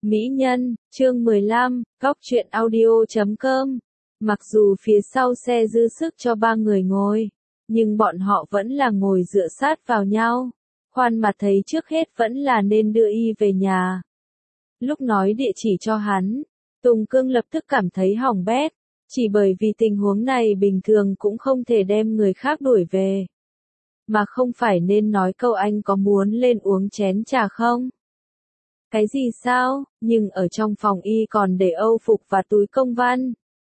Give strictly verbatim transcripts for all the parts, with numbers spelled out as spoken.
Mỹ Nhân, chương mười lăm, Góc truyện audio chấm com. Mặc dù phía sau xe dư sức cho ba người ngồi, nhưng bọn họ vẫn là ngồi dựa sát vào nhau. Khoan mặt thấy trước hết vẫn là nên đưa y về nhà. Lúc nói địa chỉ cho hắn, Tùng Cương lập tức cảm thấy hỏng bét, chỉ bởi vì tình huống này bình thường cũng không thể đem người khác đuổi về. Mà không phải nên nói câu anh có muốn lên uống chén trà không? Cái gì sao, nhưng ở trong phòng y còn để âu phục và túi công văn.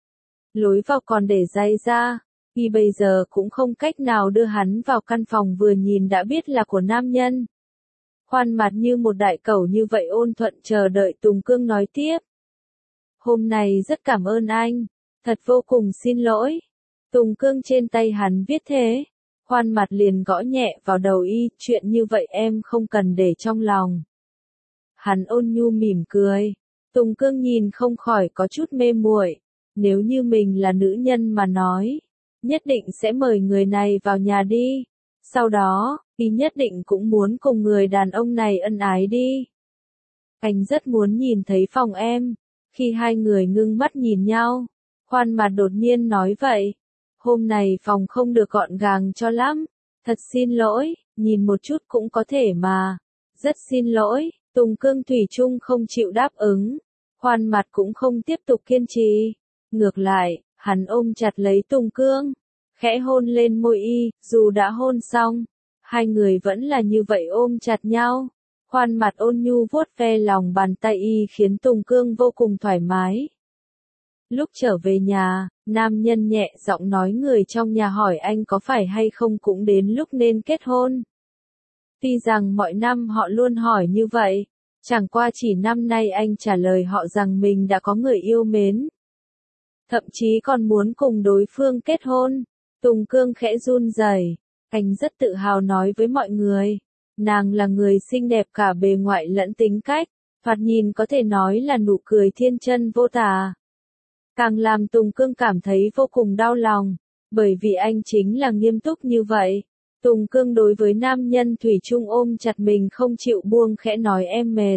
Lối vào còn để giày da, y bây giờ cũng không cách nào đưa hắn vào căn phòng vừa nhìn đã biết là của nam nhân. Khoan mặt như một đại cẩu như vậy ôn thuận chờ đợi Tùng Cương nói tiếp. Hôm nay rất cảm ơn anh, thật vô cùng xin lỗi. Tùng Cương trên tay hắn viết thế. Khoan mặt liền gõ nhẹ vào đầu y, chuyện như vậy em không cần để trong lòng. Hắn ôn nhu mỉm cười. Tùng Cương nhìn không khỏi có chút mê muội. Nếu như mình là nữ nhân mà nói, nhất định sẽ mời người này vào nhà đi. Sau đó, y nhất định cũng muốn cùng người đàn ông này ân ái đi. Anh rất muốn nhìn thấy phòng em. Khi hai người ngưng mắt nhìn nhau, Khoan mặt đột nhiên nói vậy. Hôm này phòng không được gọn gàng cho lắm. Thật xin lỗi, nhìn một chút cũng có thể mà. Rất xin lỗi. Tùng Cương thủy chung không chịu đáp ứng. Khoan mặt cũng không tiếp tục kiên trì. Ngược lại, hắn ôm chặt lấy Tùng Cương, khẽ hôn lên môi y, dù đã hôn xong, hai người vẫn là như vậy ôm chặt nhau. Khoan mặt ôn nhu vuốt ve lòng bàn tay y khiến Tùng Cương vô cùng thoải mái. Lúc trở về nhà, nam nhân nhẹ giọng nói người trong nhà hỏi anh có phải hay không cũng đến lúc nên kết hôn. Tuy rằng mọi năm họ luôn hỏi như vậy, chẳng qua chỉ năm nay anh trả lời họ rằng mình đã có người yêu mến. Thậm chí còn muốn cùng đối phương kết hôn. Tùng Cương khẽ run rẩy, anh rất tự hào nói với mọi người. Nàng là người xinh đẹp cả bề ngoại lẫn tính cách, thoạt nhìn có thể nói là nụ cười thiên chân vô tà. Càng làm Tùng Cương cảm thấy vô cùng đau lòng, bởi vì anh chính là nghiêm túc như vậy. Tùng Cương đối với nam nhân thủy chung ôm chặt mình không chịu buông khẽ nói em mệt.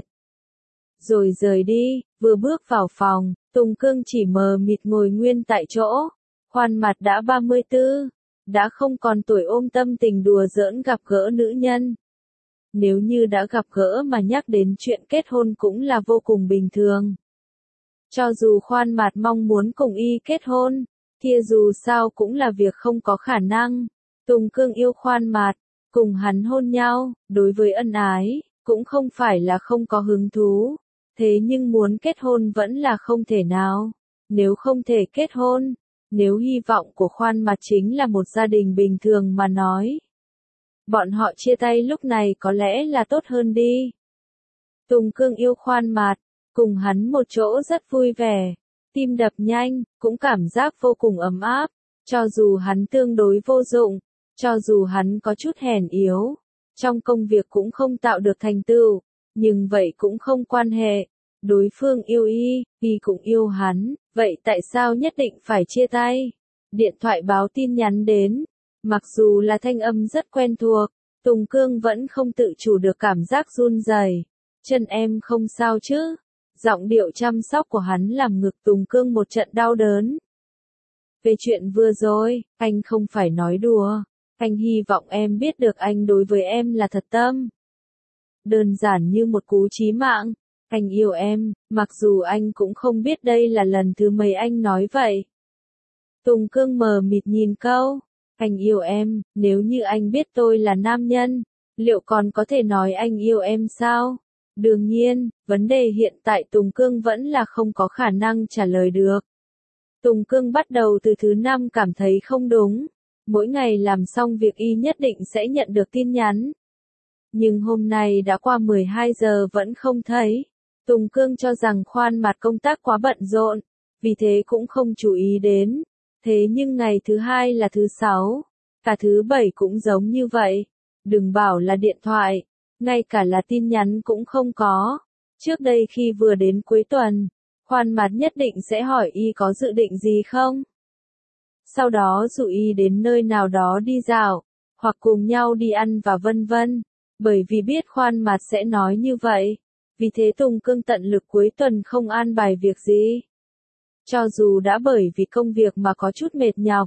Rồi rời đi, vừa bước vào phòng, Tùng Cương chỉ mờ mịt ngồi nguyên tại chỗ. Khoan mặt đã ba mươi tư, đã không còn tuổi ôm tâm tình đùa giỡn gặp gỡ nữ nhân. Nếu như đã gặp gỡ mà nhắc đến chuyện kết hôn cũng là vô cùng bình thường. Cho dù khoan mặt mong muốn cùng y kết hôn, kia dù sao cũng là việc không có khả năng. Tùng Cương yêu khoan mặt, cùng hắn hôn nhau, đối với ân ái, cũng không phải là không có hứng thú. Thế nhưng muốn kết hôn vẫn là không thể nào. Nếu không thể kết hôn, nếu hy vọng của khoan mặt chính là một gia đình bình thường mà nói, bọn họ chia tay lúc này có lẽ là tốt hơn đi. Tùng Cương yêu khoan mặt, cùng hắn một chỗ rất vui vẻ, tim đập nhanh, cũng cảm giác vô cùng ấm áp. Cho dù hắn tương đối vô dụng, cho dù hắn có chút hèn yếu, trong công việc cũng không tạo được thành tựu, nhưng vậy cũng không quan hệ. Đối phương yêu y, y cũng yêu hắn, vậy tại sao nhất định phải chia tay? Điện thoại báo tin nhắn đến, mặc dù là thanh âm rất quen thuộc, Tùng Cương vẫn không tự chủ được cảm giác run rẩy. Chân em không sao chứ? Giọng điệu chăm sóc của hắn làm ngực Tùng Cương một trận đau đớn. Về chuyện vừa rồi, anh không phải nói đùa, anh hy vọng em biết được anh đối với em là thật tâm. Đơn giản như một cú chí mạng. Anh yêu em, mặc dù anh cũng không biết đây là lần thứ mấy anh nói vậy. Tùng Cương mờ mịt nhìn câu, anh yêu em, nếu như anh biết tôi là nam nhân, liệu còn có thể nói anh yêu em sao? Đương nhiên, vấn đề hiện tại Tùng Cương vẫn là không có khả năng trả lời được. Tùng Cương bắt đầu từ thứ năm cảm thấy không đúng. Mỗi ngày làm xong việc y nhất định sẽ nhận được tin nhắn. Nhưng hôm nay đã qua mười hai giờ vẫn không thấy. Tùng Cương cho rằng khoan mặt công tác quá bận rộn, vì thế cũng không chú ý đến. Thế nhưng ngày thứ hai là thứ sáu, cả thứ bảy cũng giống như vậy. Đừng bảo là điện thoại, ngay cả là tin nhắn cũng không có. Trước đây khi vừa đến cuối tuần, khoan mặt nhất định sẽ hỏi y có dự định gì không. Sau đó dụ y đến nơi nào đó đi dạo, hoặc cùng nhau đi ăn và vân vân. Bởi vì biết khoan mặt sẽ nói như vậy. Vì thế Tùng Cương tận lực cuối tuần không an bài việc gì. Cho dù đã bởi vì công việc mà có chút mệt nhọc,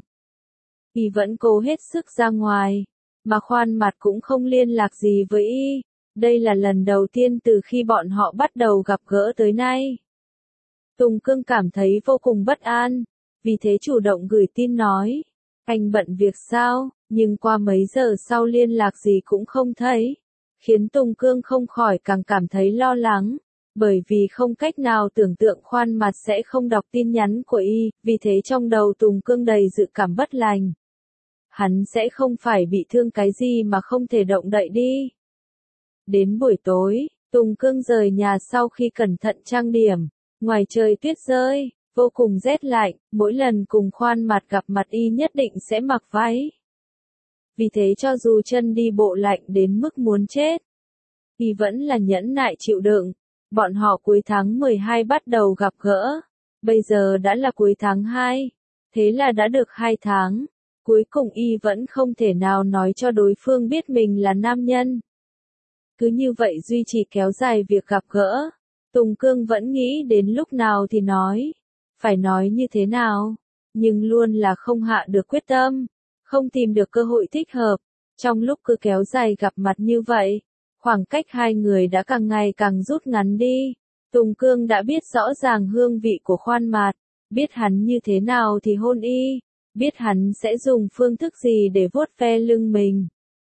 y vẫn cố hết sức ra ngoài, mà Khoan Mặt cũng không liên lạc gì với y. Đây là lần đầu tiên từ khi bọn họ bắt đầu gặp gỡ tới nay. Tùng Cương cảm thấy vô cùng bất an, vì thế chủ động gửi tin nói, anh bận việc sao, nhưng qua mấy giờ sau liên lạc gì cũng không thấy, khiến Tùng Cương không khỏi càng cảm thấy lo lắng, bởi vì không cách nào tưởng tượng Khoan Mặt sẽ không đọc tin nhắn của y, vì thế trong đầu Tùng Cương đầy dự cảm bất lành. Hắn sẽ không phải bị thương cái gì mà không thể động đậy đi. Đến buổi tối, Tùng Cương rời nhà sau khi cẩn thận trang điểm, ngoài trời tuyết rơi, vô cùng rét lạnh, mỗi lần cùng Khoan Mặt gặp mặt y nhất định sẽ mặc váy. Vì thế cho dù chân đi bộ lạnh đến mức muốn chết, y vẫn là nhẫn nại chịu đựng. Bọn họ cuối tháng mười hai bắt đầu gặp gỡ, bây giờ đã là cuối tháng hai, thế là đã được hai tháng, cuối cùng y vẫn không thể nào nói cho đối phương biết mình là nam nhân. Cứ như vậy duy trì kéo dài việc gặp gỡ, Tùng Cương vẫn nghĩ đến lúc nào thì nói, phải nói như thế nào, nhưng luôn là không hạ được quyết tâm, không tìm được cơ hội thích hợp. Trong lúc cứ kéo dài gặp mặt như vậy, khoảng cách hai người đã càng ngày càng rút ngắn đi. Tùng Cương đã biết rõ ràng hương vị của Khoan Mặt, biết hắn như thế nào thì hôn y, biết hắn sẽ dùng phương thức gì để vuốt ve lưng mình.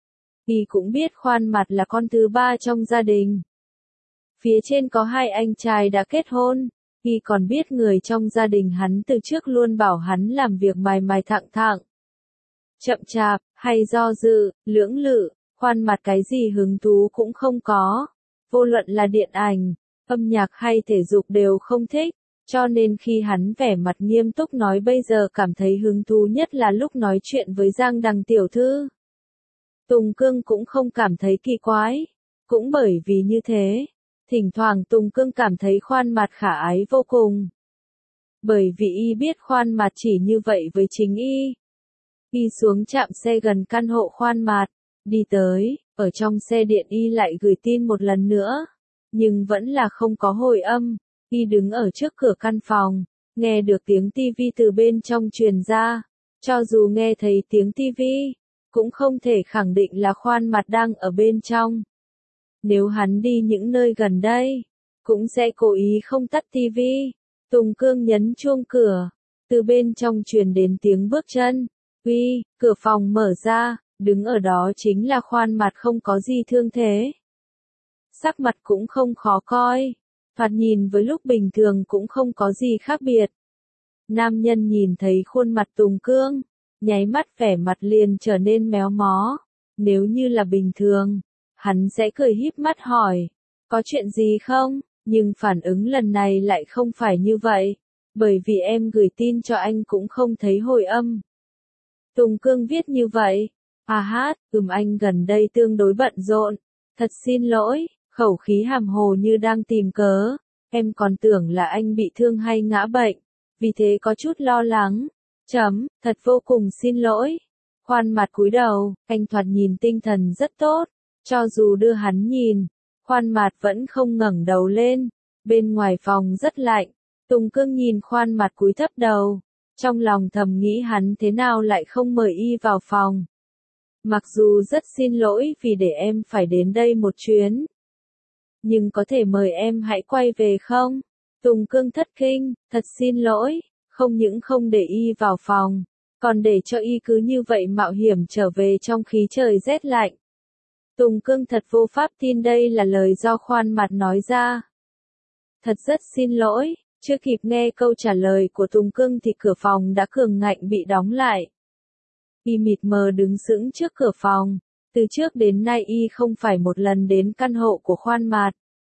Y cũng biết Khoan Mặt là con thứ ba trong gia đình. Phía trên có hai anh trai đã kết hôn, y còn biết người trong gia đình hắn từ trước luôn bảo hắn làm việc mài mài thẳng thẳng. Chậm chạp, hay do dự, lưỡng lự, Khoan Mặt cái gì hứng thú cũng không có. Vô luận là điện ảnh, âm nhạc hay thể dục đều không thích, cho nên khi hắn vẻ mặt nghiêm túc nói bây giờ cảm thấy hứng thú nhất là lúc nói chuyện với Giang Đằng tiểu thư. Tùng Cương cũng không cảm thấy kỳ quái, cũng bởi vì như thế, thỉnh thoảng Tùng Cương cảm thấy Khoan Mặt khả ái vô cùng. Bởi vì y biết Khoan Mặt chỉ như vậy với chính y. Y xuống trạm xe gần căn hộ Khoan Mặt, đi tới, ở trong xe điện y lại gửi tin một lần nữa, nhưng vẫn là không có hồi âm. Y đứng ở trước cửa căn phòng, nghe được tiếng tivi từ bên trong truyền ra, cho dù nghe thấy tiếng tivi, cũng không thể khẳng định là Khoan Mặt đang ở bên trong. Nếu hắn đi những nơi gần đây, cũng sẽ cố ý không tắt tivi. Tùng Cương nhấn chuông cửa, từ bên trong truyền đến tiếng bước chân. Uy, cửa phòng mở ra, đứng ở đó chính là Khoan Mặt không có gì thương thế. Sắc mặt cũng không khó coi, thoạt nhìn với lúc bình thường cũng không có gì khác biệt. Nam nhân nhìn thấy khuôn mặt Tùng Cương, nháy mắt vẻ mặt liền trở nên méo mó. Nếu như là bình thường, hắn sẽ cười híp mắt hỏi, có chuyện gì không? Nhưng phản ứng lần này lại không phải như vậy, bởi vì em gửi tin cho anh cũng không thấy hồi âm. Tùng Cương viết như vậy, à hát, ừm anh gần đây tương đối bận rộn, thật xin lỗi, khẩu khí hàm hồ như đang tìm cớ, em còn tưởng là anh bị thương hay ngã bệnh, vì thế có chút lo lắng, chấm, thật vô cùng xin lỗi. Khoan Mặt cúi đầu, anh thoạt nhìn tinh thần rất tốt, cho dù đưa hắn nhìn, Khoan Mặt vẫn không ngẩng đầu lên, bên ngoài phòng rất lạnh, Tùng Cương nhìn Khoan Mặt cúi thấp đầu, trong lòng thầm nghĩ hắn thế nào lại không mời y vào phòng. Mặc dù rất xin lỗi vì để em phải đến đây một chuyến, nhưng có thể mời em hãy quay về không? Tùng Cương thất kinh, thật xin lỗi, không những không để y vào phòng, còn để cho y cứ như vậy mạo hiểm trở về trong khí trời rét lạnh. Tùng Cương thật vô pháp tin đây là lời do Khoan Mặt nói ra. Thật rất xin lỗi, chưa kịp nghe câu trả lời của Tùng Cương thì cửa phòng đã cường ngạnh bị đóng lại. Y mịt mờ đứng sững trước cửa phòng, từ trước đến nay y không phải một lần đến căn hộ của Khoan Mặt.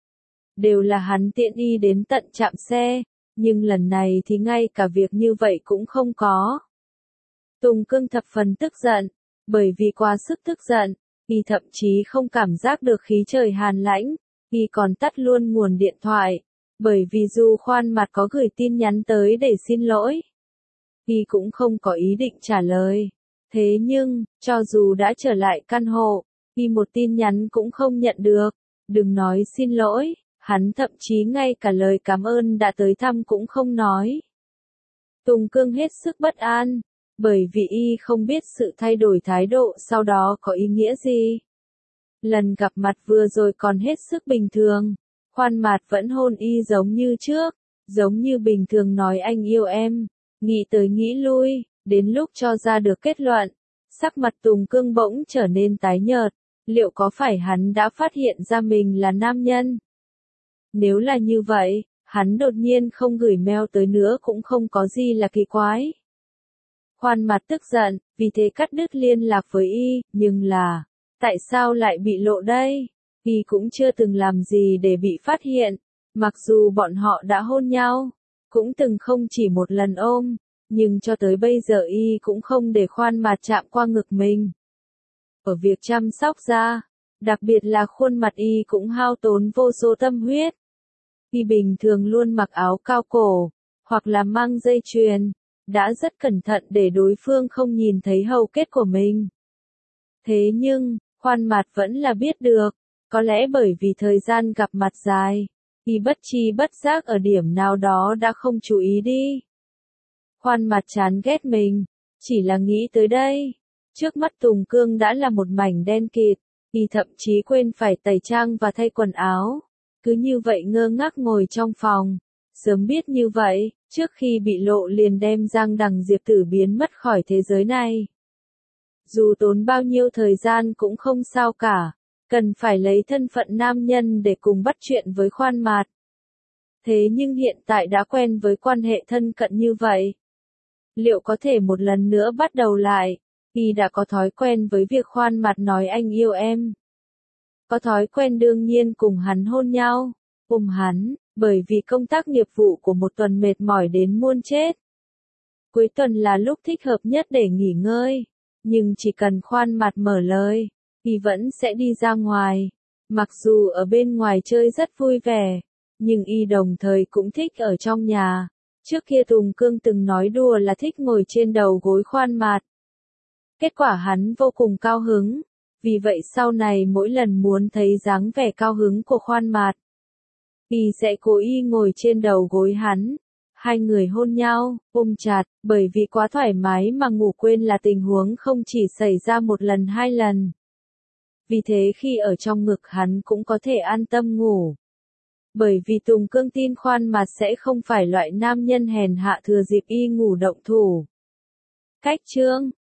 Đều là hắn tiện y đến tận trạm xe, nhưng lần này thì ngay cả việc như vậy cũng không có. Tùng Cương thập phần tức giận, bởi vì quá sức tức giận, y thậm chí không cảm giác được khí trời hàn lãnh, y còn tắt luôn nguồn điện thoại, bởi vì dù Khoan Mặt có gửi tin nhắn tới để xin lỗi, y cũng không có ý định trả lời. Thế nhưng, cho dù đã trở lại căn hộ, y một tin nhắn cũng không nhận được, đừng nói xin lỗi, hắn thậm chí ngay cả lời cảm ơn đã tới thăm cũng không nói. Tùng Cương hết sức bất an, bởi vì y không biết sự thay đổi thái độ sau đó có ý nghĩa gì. Lần gặp mặt vừa rồi còn hết sức bình thường, Khoan Mạt vẫn hôn y giống như trước, giống như bình thường nói anh yêu em, nghĩ tới nghĩ lui, đến lúc cho ra được kết luận, sắc mặt Tùng Cương bỗng trở nên tái nhợt, liệu có phải hắn đã phát hiện ra mình là nam nhân? Nếu là như vậy, hắn đột nhiên không gửi mail tới nữa cũng không có gì là kỳ quái. Khoan Mạt tức giận, vì thế cắt đứt liên lạc với y, nhưng là, tại sao lại bị lộ đây? Y cũng chưa từng làm gì để bị phát hiện, mặc dù bọn họ đã hôn nhau, cũng từng không chỉ một lần ôm, nhưng cho tới bây giờ y cũng không để Khoan Mạt chạm qua ngực mình. Ở việc chăm sóc da, đặc biệt là khuôn mặt y cũng hao tốn vô số tâm huyết. Y bình thường luôn mặc áo cao cổ, hoặc là mang dây chuyền, đã rất cẩn thận để đối phương không nhìn thấy hầu kết của mình. Thế nhưng, Khoan Mạt vẫn là biết được, có lẽ bởi vì thời gian gặp mặt dài, y bất tri bất giác ở điểm nào đó đã không chú ý đi. Khoan Mạt chán ghét mình, chỉ là nghĩ tới đây. Trước mắt Tùng Cương đã là một mảnh đen kịt, y thậm chí quên phải tẩy trang và thay quần áo. Cứ như vậy ngơ ngác ngồi trong phòng. Sớm biết như vậy, trước khi bị lộ liền đem Giang Đằng Diệp Tử biến mất khỏi thế giới này. Dù tốn bao nhiêu thời gian cũng không sao cả, cần phải lấy thân phận nam nhân để cùng bắt chuyện với Khoan Mạt. Thế nhưng hiện tại đã quen với quan hệ thân cận như vậy. Liệu có thể một lần nữa bắt đầu lại, y đã có thói quen với việc Khoan Mạt nói anh yêu em. Có thói quen đương nhiên cùng hắn hôn nhau, ôm hắn, bởi vì công tác nghiệp vụ của một tuần mệt mỏi đến muôn chết. Cuối tuần là lúc thích hợp nhất để nghỉ ngơi, nhưng chỉ cần Khoan Mạt mở lời, y vẫn sẽ đi ra ngoài. Mặc dù ở bên ngoài chơi rất vui vẻ, nhưng y đồng thời cũng thích ở trong nhà. Trước kia Tùng Cương từng nói đùa là thích ngồi trên đầu gối Khoan Mạt. Kết quả hắn vô cùng cao hứng, vì vậy sau này mỗi lần muốn thấy dáng vẻ cao hứng của Khoan Mạt, y sẽ cố ý ngồi trên đầu gối hắn. Hai người hôn nhau, ôm chặt, bởi vì quá thoải mái mà ngủ quên là tình huống không chỉ xảy ra một lần hai lần. Vì thế khi ở trong ngực hắn cũng có thể an tâm ngủ. Bởi vì Tùng Cương tin Khoan Mạt sẽ không phải loại nam nhân hèn hạ thừa dịp y ngủ động thủ. Cách chương